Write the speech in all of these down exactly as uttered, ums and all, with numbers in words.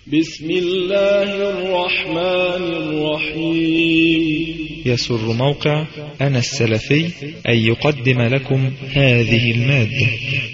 بسم الله الرحمن الرحيم. يسر موقع أنا السلفي أن يقدم لكم هذه المادة.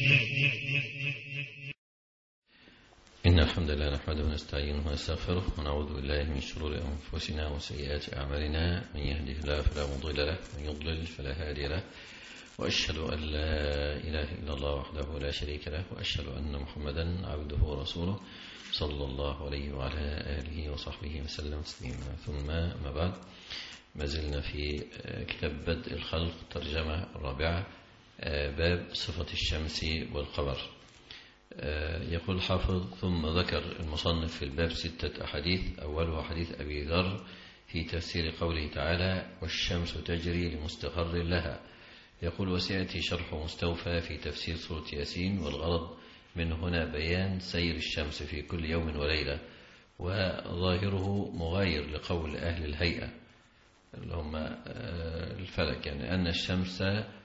إن الحمد لله نحمده ونستعينه ونستغفره ونعوذ بالله من شرور أنفسنا وسيئات أعمالنا، من يهده الله فلا مضل له ومن يضلل فلا هادي له، وأشهد أن لا إله إلا الله وحده لا شريك له، وأشهد أن محمدا عبده ورسوله صلى الله عليه وعلى آله وصحبه وسلم تسليما. ثم ما بعد، ما زلنا في كتاب بدء الخلق ترجمة الرابعة، باب صفة الشمس والقمر. يقول الحافظ: ثم ذكر المصنف في الباب ستة أحاديث، أولها حديث أبي ذر في تفسير قوله تعالى: والشمس تجري لمستقر لها. يقول: وسيأتي شرح مستوفى في تفسير سورة ياسين، والغرض من هنا بيان سير الشمس في كل يوم وليلة، وظاهره مغاير لقول أهل الهيئة اللي هم الفلك، يعني أن الشمس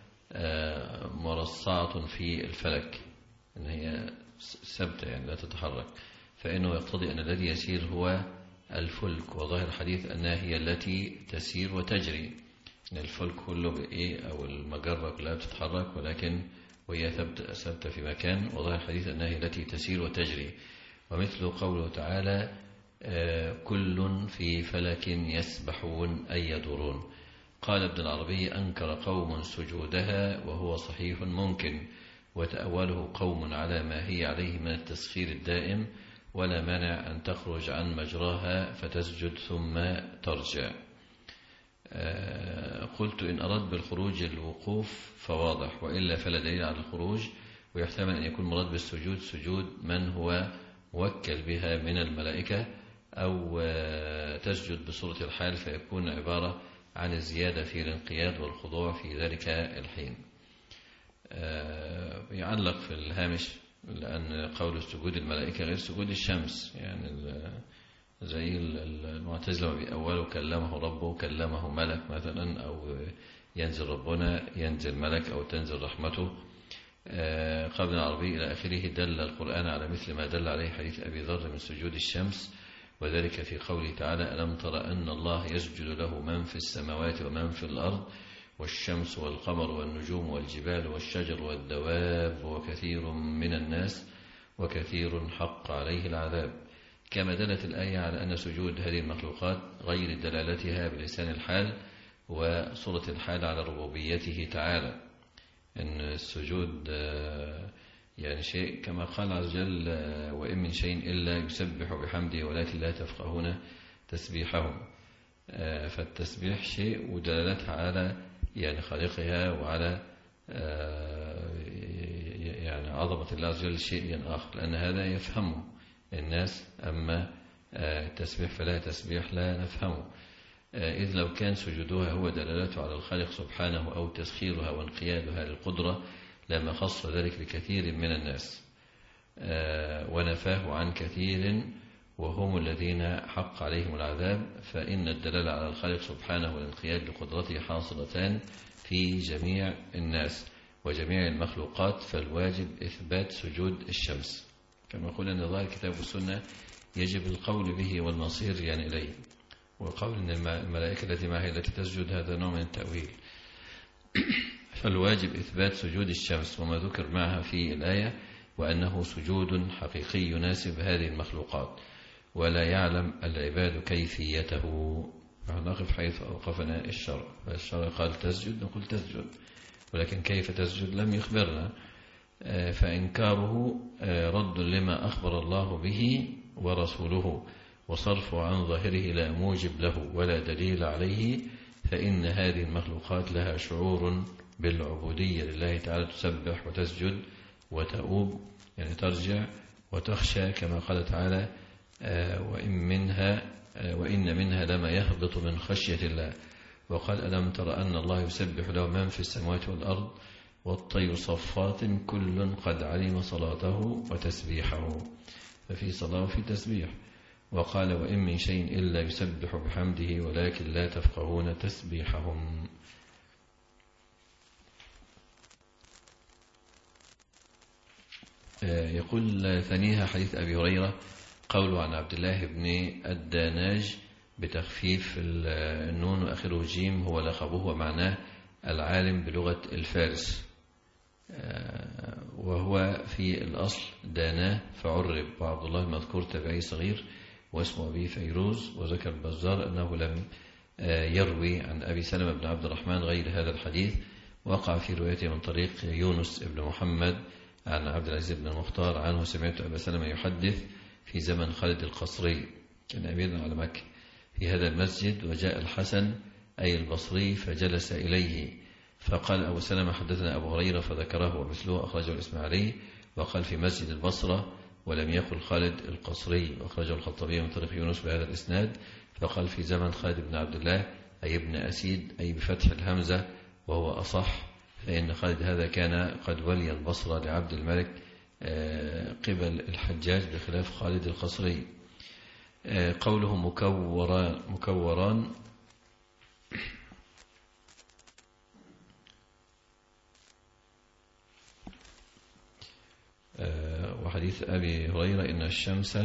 مرصعة في الفلك، أن هي ثابتة يعني لا تتحرك، فإنه يقتضي أن الذي يسير هو الفلك، وظاهر الحديث أنها هي التي تسير وتجري، يعني الفلك كله بإيه أو المجرة كلها بتتحرك ولكن وهي ثابتة في مكان، وظاهر الحديث أنها هي التي تسير وتجري. ومثل قوله تعالى: كل في فلك يسبحون أي يدورون. قال ابن العربي: أنكر قوم سجودها وهو صحيح ممكن، وتأوله قوم على ما هي عليه من التسخير الدائم، ولا مانع أن تخرج عن مجراها فتسجد ثم ترجع. قلت: إن أراد بالخروج الوقوف فواضح، وإلا فلا دليل على الخروج، ويحتمل أن يكون مراد بالسجود سجود من هو موكل بها من الملائكة، أو تسجد بصورة الحال فيكون عبارة عن الزيادة في الانقياد والخضوع في ذلك الحين. يعلق في الهامش: لأن قول سجود الملائكة غير سجود الشمس، يعني زي المعتزلة بأوله كلمه ربه كلمه ملك مثلا، أو ينزل ربنا ينزل ملك، أو تنزل رحمته. قبل العربي إلى آخره. دل القرآن على مثل ما دل عليه حديث أبي ذر من سجود الشمس، وذلك في قوله تعالى: ألم تر أن الله يسجد له من في السماوات ومن في الأرض والشمس والقمر والنجوم والجبال والشجر والدواب وكثير من الناس وكثير حق عليه العذاب. كما دلت الآية على أن سجود هذه المخلوقات غير دلالتها بلسان الحال وصورة الحال على ربوبيته تعالى، أن السجود يعني شيء كما قال عز وجل: وإن من شيء إلا يسبح بحمده ولكن لا تفقهون تسبيحهم. فالتسبيح شيء ودلالتها على يعني خالقها وعلى يعني عظمة الله عز وجل شيء آخر، لأن هذا يفهمه الناس، أما التسبيح فلا تسبيح لا نفهمه، إذ لو كان سجودها هو دلالته على الخالق سبحانه أو تسخيرها وانقيادها للقدرة لما خص ذلك بكثير من الناس ونفاه عن كثير وهم الذين حق عليهم العذاب. فإن الدلالة على الخالق سبحانه والانقياد لقدرته حاصلتان في جميع الناس وجميع المخلوقات، فالواجب إثبات سجود الشمس، كما قلنا أن ظاهر الكتاب والسنة يجب القول به والمصير يعني إليه، وقول أن الملائكة التي معها التي تسجد هذا نوع من التأويل. فالواجب إثبات سجود الشمس وما ذكر معها في الآية، وأنه سجود حقيقي يناسب هذه المخلوقات، ولا يعلم العباد كيفيته. نقف حيث أوقفنا الشرع، فالشرع قال تسجد نقول تسجد، ولكن كيف تسجد لم يخبرنا. فإنكاره رد لما أخبر الله به ورسوله، وصرف عن ظاهره لا موجب له ولا دليل عليه، فإن هذه المخلوقات لها شعور بالعبودية لله تعالى، تسبح وتسجد وتؤوب يعني ترجع وتخشى، كما قال تعالى: وإن منها وإن منها لما يهبط من خشية الله. وقال: ألم تر أن الله يسبح له من في السماوات والأرض والطير صفات كل قد علم صلاته وتسبيحه، ففي صلاة وفي تسبيح. وقال: وإن من شيء إلا يسبح بحمده ولكن لا تفقهون تسبيحهم. يقول ثانيها حديث أبي هريرة قوله عن عبد الله بن الداناج بتخفيف النون وآخره جيم هو لقبه ومعناه العالم بلغة الفارس، وهو في الأصل داناه فعرب، وعبد الله المذكور تابعي صغير واسمه أبي فيروز. وذكر البزار أنه لم يروي عن أبي سلمة بن عبد الرحمن غير هذا الحديث، وقع في روايته من طريق يونس بن محمد عن عبد العزيز بن المختار عنه سمعت أبا سلمة يحدث في زمن خالد القصري كان أميرا على مكة في هذا المسجد، وجاء الحسن أي البصري فجلس إليه فقال أبو سلمة حدثنا أبو هريرة فذكره ومثله أخرجه الإسماعيلي، وقال في مسجد البصرة ولم يقل خالد القصري، وأخرجه الخطابي من طريق يونس بهذا الإسناد فقال في زمن خالد بن عبد الله أي ابن أسيد أي بفتح الهمزة وهو أصح، فإن خالد هذا كان قد ولي البصرة لعبد الملك قبل الحجاج بخلاف خالد القصري. قوله مكوران, مكوران وحديث أبي هريرة إن الشمس،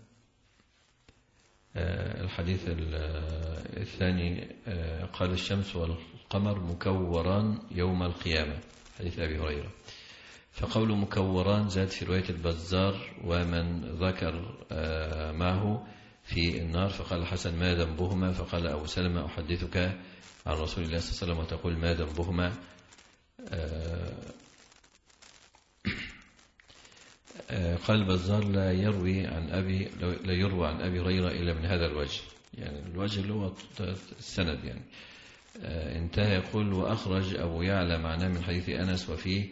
الحديث الثاني قال الشمس والقمر مكوران يوم القيامة حديث أبي هريرة. فقول مكوران زاد في رواية البزار ومن ذكر معه في النار، فقال الحسن ما ذنبهما، فقال أبو سلمة أحدثك عن رسول الله صلى الله عليه وسلم وتقول ما ذنبهما. قال البزار لا يروي عن أبي لا يروى عن أبي هريرة إلا من هذا الوجه، يعني الوجه اللي هو السند يعني. انتهى يقول وأخرج أبو يعلى معناه من حديث أنس وفيه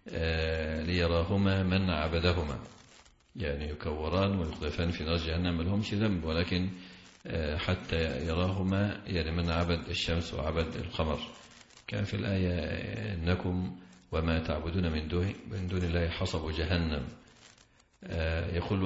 ليراهما من عبدهما، يعني يكوران ويقذفان في نار جهنم لهمش ذنب، ولكن حتى يراهما يعني من عبد الشمس وعبد القمر. كان في الآية إنكم وما تعبدون من دون, من دون الله حصب جهنم. يقول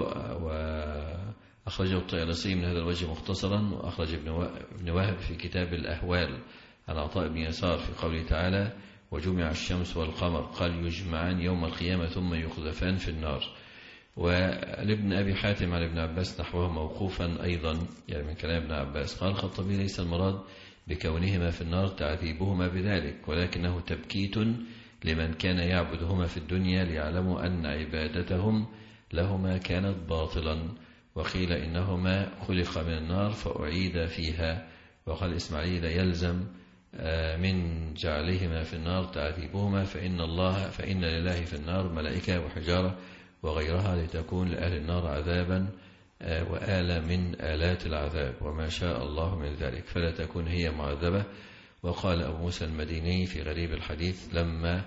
وأخرجه الطيالسي من هذا الوجه مختصرا، وأخرج ابن وهب في كتاب الأهوال عن عطاء بن يسار في قوله تعالى وجمع الشمس والقمر قال يجمعان يوم القيامة ثم يقذفان في النار. ولابن أبي حاتم على ابن عباس نحوه موقوفا أيضا يعني من كلام ابن عباس. قال الخطابي ليس المراد بكونهما في النار تعذيبهما بذلك، ولكنه تبكيت لمن كان يعبدهما في الدنيا ليعلموا أن عبادتهم لهما كانت باطلا، وقيل إنهما خلق من النار فأعيد فيها. وقال إسماعيل يلزم من جعلهما في النار تعذيبهما، فإن الله فإن لله في النار ملائكة وحجارة وغيرها لتكون لأهل النار عذابا وآلة من آلات العذاب وما شاء الله من ذلك فلا تكون هي معذبة. وقال أبو موسى المديني في غريب الحديث لما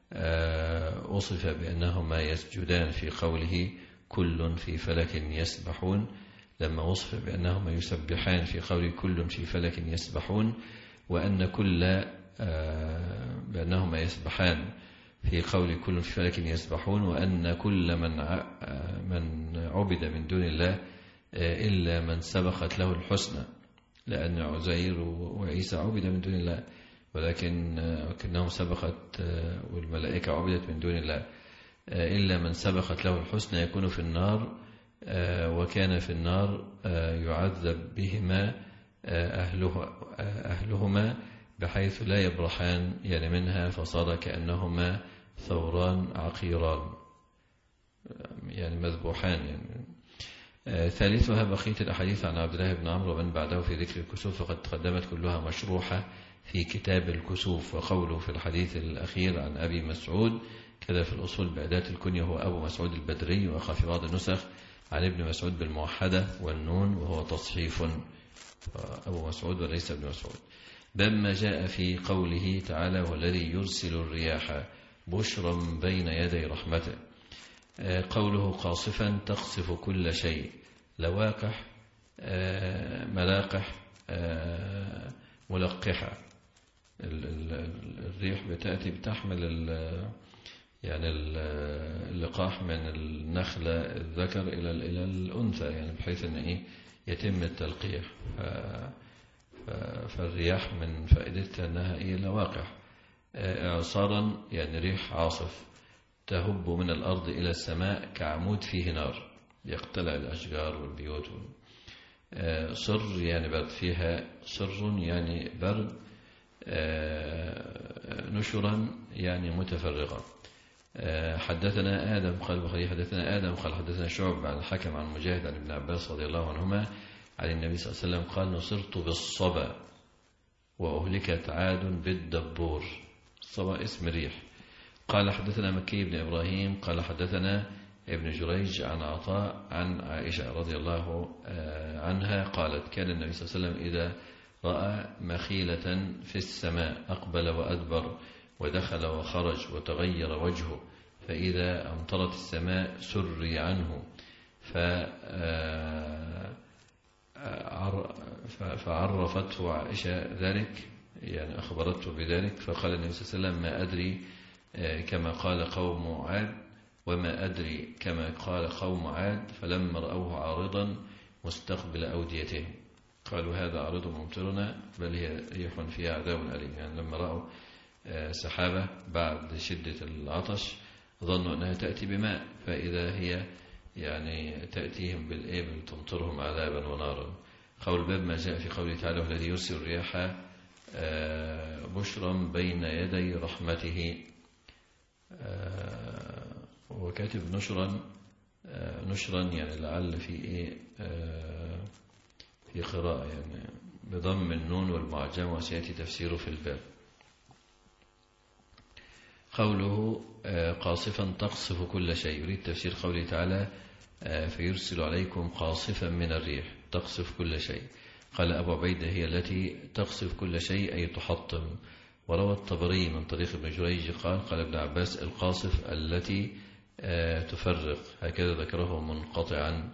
أصف بأنهما يسجدان في قوله كل في فلك يسبحون، لما وصف بأنهما يسبحان في قوله كل في فلك يسبحون، وأن كل بأنهما يسبحان في قول كل في فلك يسبحون، وأن كل من من عبد من دون الله إلا من سبقت له الحسنى، لأن عزير وعيسى عبد من دون الله ولكن كأنهم سبقت والملائكة عبدت من دون الله إلا من سبقت له الحسنى يكون في النار، وكان في النار يعذب بهما أهله أهلهما بحيث لا يبرحان يعني منها، فصار كأنهما ثوران عقيران يعني مذبوحان يعني. ثالثها بقية الأحاديث عن عبد الله بن عمرو ومن بعده في ذكر الكسوف فقد تقدمت كلها مشروحة في كتاب الكسوف. وقوله في الحديث الأخير عن أبي مسعود كذا في الأصول بأداة الكنية هو أبو مسعود البدري، وأخا في بعض النسخ عن ابن مسعود بالموحدة والنون وهو تصحيف أبو مسعود وليس ابن مسعود. بما جاء في قوله تعالى والذي يرسل الرياح بشرا بين يدي رحمته. قوله قاصفا تقصف كل شيء، لواقح ملاقح ملقحة. الريح بتأتي بتحمل يعني اللقاح من النخلة الذكر إلى إلى الأنثى يعني بحيث أن إيه يتم التلقيح. فالرياح من فائدتها أنها إيه لواقح. إعصارا يعني ريح عاصف تهب من الأرض إلى السماء كعمود فيه نار، يقتلع الأشجار والبيوت. صر يعني برد، فيها صر يعني برد، نشرا يعني متفرقة. حدثنا آدم قال البخاري حدثنا آدم قال حدثنا شعب عن الحكم عن مجاهد عن ابن عباس رضي الله عنهما عن النبي صلى الله عليه وسلم قال نصرت بالصبا وأهلكت عاد بالدبور. الصبا اسم ريح. قال حدثنا مكي بن إبراهيم قال حدثنا ابن جريج عن عطاء عن عائشة رضي الله عنها قالت كان النبي صلى الله عليه وسلم إذا رأى مخيلة في السماء أقبل وأدبر ودخل وخرج وتغير وجهه، فإذا أمطرت السماء سري عنه فعرفته عائشة ذلك، يعني أخبرته بذلك، فقال النبي صلى الله عليه وسلم ما أدري كما قال قوم عاد وما أدري كما قال قوم عاد، فلما رأوه عارضا مستقبل أوديتهم قالوا هذا عارض ممطرنا بل هي ريح فيها عذاب أليم. يعني لما رأوا سحابة بعد شدة العطش ظنوا أنها تأتي بماء، فإذا هي يعني تأتيهم بالإبل تمطرهم عذابا ونارا. قول باب ما جاء في قوله تعالى والذي يرسل الرياح بشرا بين يدي رحمته. وكاتب نشرا نشرا يعني لعل في إيه في قراءة يعني بضم النون والمعجم وسيأتي تفسيره في الباب. قوله قاصفا تقصف كل شيء يريد تفسير قوله تعالى فيرسل عليكم قاصفا من الريح تقصف كل شيء. قال أبو عبيدة هي التي تقصف كل شيء أي تحطم. وروى الطبري من طريق ابن جريج قال قال ابن عباس القاصف التي تفرق، هكذا ذكره منقطعا.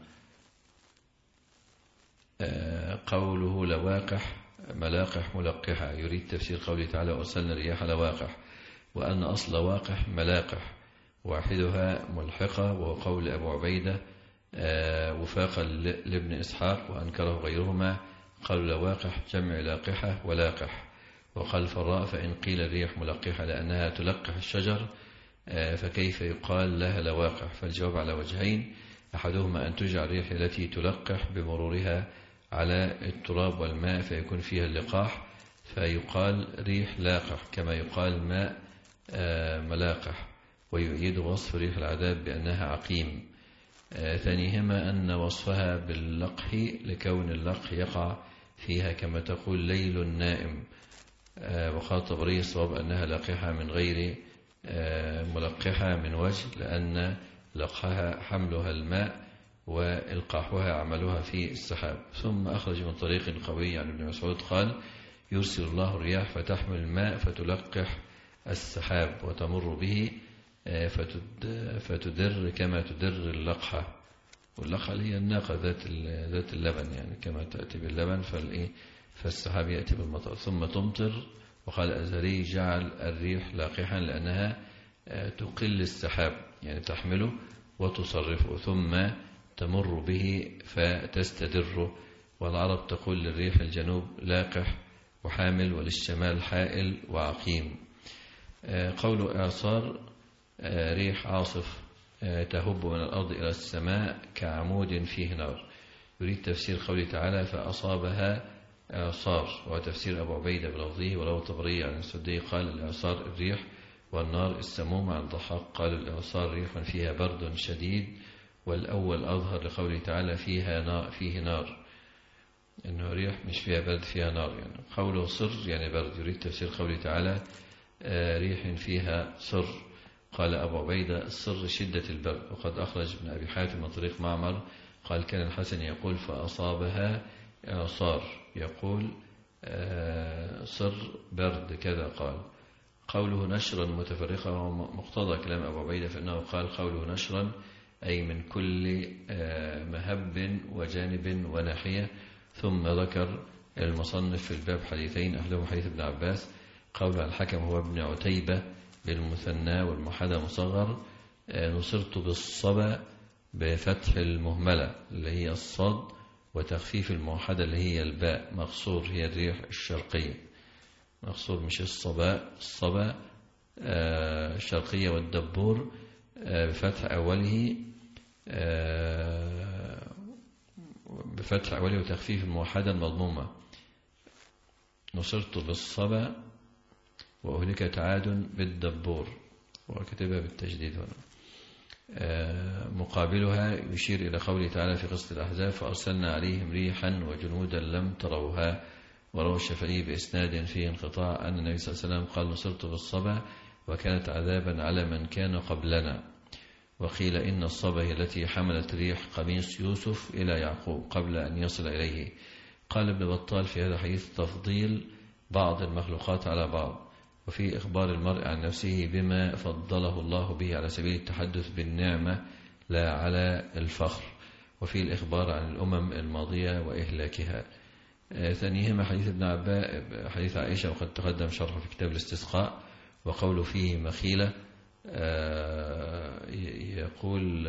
قوله لواقح ملاقح ملقحة يريد تفسير قوله تعالى وأرسلنا الرياح لواقح، وأن أصل واقح ملاقح واحدها ملحقة، وهو قول أبو عبيدة وفاقا لابن إسحاق وأنكره غيرهما قالوا لواقح جمع لاقحة ولاقح. وقال الفراء فإن قيل الريح ملقحة لأنها تلقح الشجر فكيف يقال لها لواقح؟ فالجواب على وجهين، أحدهما أن تجعل الريح التي تلقح بمرورها على التراب والماء فيكون فيها اللقاح فيقال ريح لاقح كما يقال ماء ملاقح، ويؤيد وصف ريح العذاب بأنها عقيم. ثانيهما أن وصفها باللقح لكون اللقح يقع فيها كما تقول ليل نائم. وقال الطبري الصواب أنها لاقحة من غير ملقحة من وجه، لأن لقحها حملها الماء وإلقاحها عملها في السحاب. ثم أخرج من طريق قوي عن ابن مسعود قال يرسل الله الرياح فتحمل الماء فتلقح السحاب وتمر به فتدر كما تدر اللقحة، واللقحة هي الناقة ذات ذات اللبن يعني كما تأتي باللبن فالإيه فالسحاب يأتي بالمطر ثم تمطر. وقال الأزهري جعل الريح لاقحا لأنها تقل السحاب يعني تحمله وتصرفه ثم تمر به فتستدره. والعرب تقول للريح الجنوب لاقح وحامل وللشمال حائل وعقيم. قول إعصار ريح عاصف تهب من الأرض إلى السماء كعمود فيه نار. يريد تفسير قوله تعالى فأصابها إعصار، وتفسير أبو عبيدة بلفظه. ولو الطبري عن السدي قال الإعصار الريح والنار السموم. عن الضحاك قال الإعصار ريح فيها برد شديد، والأول أظهر لقوله تعالى فيها نار فيه نار إنه ريح مش فيها برد فيها نار يعني. قوله صر يعني برد. يريد تفسير قوله تعالى ريح فيها صر. قال أبو عبيدة الصر شدة البرد. وقد أخرج ابن أبي حاتم من طريق معمر قال كان الحسن يقول فأصابها إعصار يقول صر برد كذا. قال قوله نشرا متفرقة هو مقتضى كلام أبو عبيدة، فإنه قال قوله نشرا أي من كل مهب وجانب وناحية. ثم ذكر المصنف في الباب حديثين أحدهما حديث ابن عباس قول الحكم هو ابن عتيبة بالمثنى والمحدى مصغر نصرت بالصبا بفتح المهملة اللي هي الصاد وتخفيف الموحدة اللي هي الباء مقصور هي الريح الشرقية مقصور مش الصباء الصبا الشرقية. والدبور بفتح أوله بفتح أولي وتخفيف الموحدة المضمومة. نصرت بالصبا وأهلكت عاد بالدبور، وكتبها بالتجديد هنا. مقابلها يشير إلى قوله تعالى في قصة الأحزاب: فأرسلنا عليهم ريحا وجنودا لم تروها. وروى الشافعي بإسناد فيه انقطاع أن النبي صلى الله عليه وسلم قال: نصرت بالصبا وكانت عذابا على من كان قبلنا. وقيل إن الصبا هي التي حملت ريح قميص يوسف إلى يعقوب قبل أن يصل إليه. قال ابن بطال في هذا الحديث تفضيل بعض المخلوقات على بعض، وفي إخبار المرء عن نفسه بما فضله الله به على سبيل التحدث بالنعمة لا على الفخر، وفي الإخبار عن الأمم الماضية وإهلاكها. ثانيهما حديث ابن عباس حديث عائشة، وقد تقدم شرحه في كتاب الاستسقاء. وقوله فيه مخيلة يقول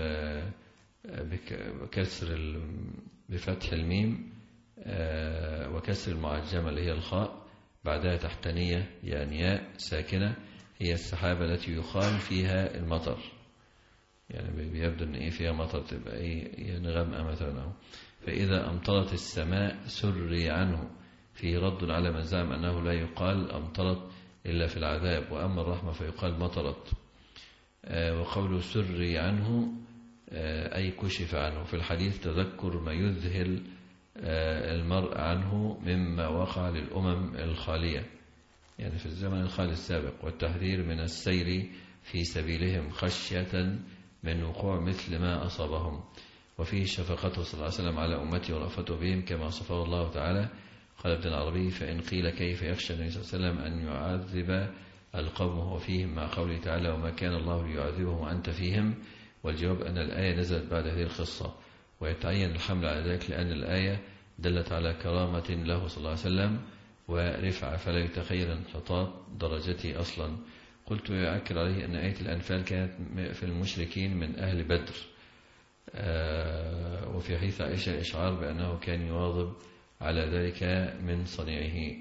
بكسر بفتح الميم وكسر المعجمة اللي هي الخاء، بعدها تحتانية يعني ياء ساكنة، هي السحابة التي يخال فيها المطر، يعني بيبدو ان ايه فيها مطر، تبقى ايه يعني غامقة مثلا. فإذا أمطرت السماء سري عنه، فيه رد على من زعم أنه لا يقال أمطرت إلا في العذاب، وأما الرحمة فيقال مطرت. وقوله سري عنه أي كشف عنه. في الحديث تذكر ما يذهل المرء عنه مما وقع للأمم الخالية، يعني في الزمن الخالي السابق، والتحذير من السير في سبيلهم خشية من وقوع مثل ما أصابهم. وفيه شفقته صلى الله عليه وسلم على أمته ورأفته بهم كما صفه الله تعالى. قال ابن العربي: فإن قيل كيف يخشى النبي صلى الله عليه وسلم أن يعذب القوم وهو فيهم، مع قوله تعالى: وما كان الله ليعذبهم وأنت فيهم. والجواب أن الآية نزلت بعد هذه القصة، ويتعين الحمل على ذلك لأن الآية دلت على كرامة له صلى الله عليه وسلم ورفعة، فلا يتخيل انحطاط درجته أصلا. قلت يؤكد عليه أن آية الأنفال كانت في المشركين من أهل بدر. وفي حديث عائشة إشعار بأنه كان يواظب على ذلك من صنيعه.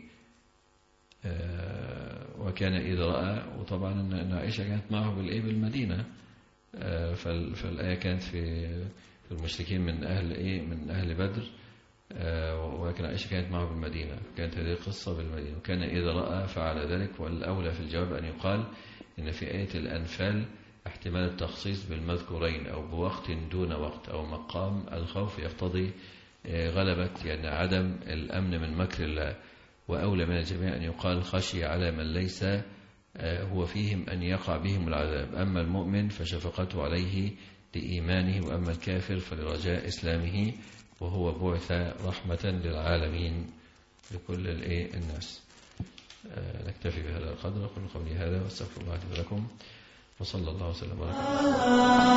وكان إذا رأى، وطبعا أن عائشة كانت معه بالإيه بالمدينة، فالآية كانت في في المشركين من أهل إيه من أهل بدر، ولكن عائشة كانت معه بالمدينة، كانت هذه القصة بالمدينة. وكان إذا رأى فعل ذلك. والأولى في الجواب أن يقال إن في آية الأنفال احتمال التخصيص بالمذكورين أو بوقت دون وقت، أو مقام الخوف يقتضي غلبة يعني عدم الأمن من مكر الله. وأولى من الجميع أن يقال خشي على من ليس هو فيهم أن يقع بهم العذاب. أما المؤمن فشفقته عليه لإيمانه، وأما الكافر فلرجاء إسلامه، وهو بعث رحمة للعالمين لكل الناس. نكتفي بهذا القدر. أقول قولي هذا واستغفر الله لي ولكم، وصلى الله وسلم وبارك.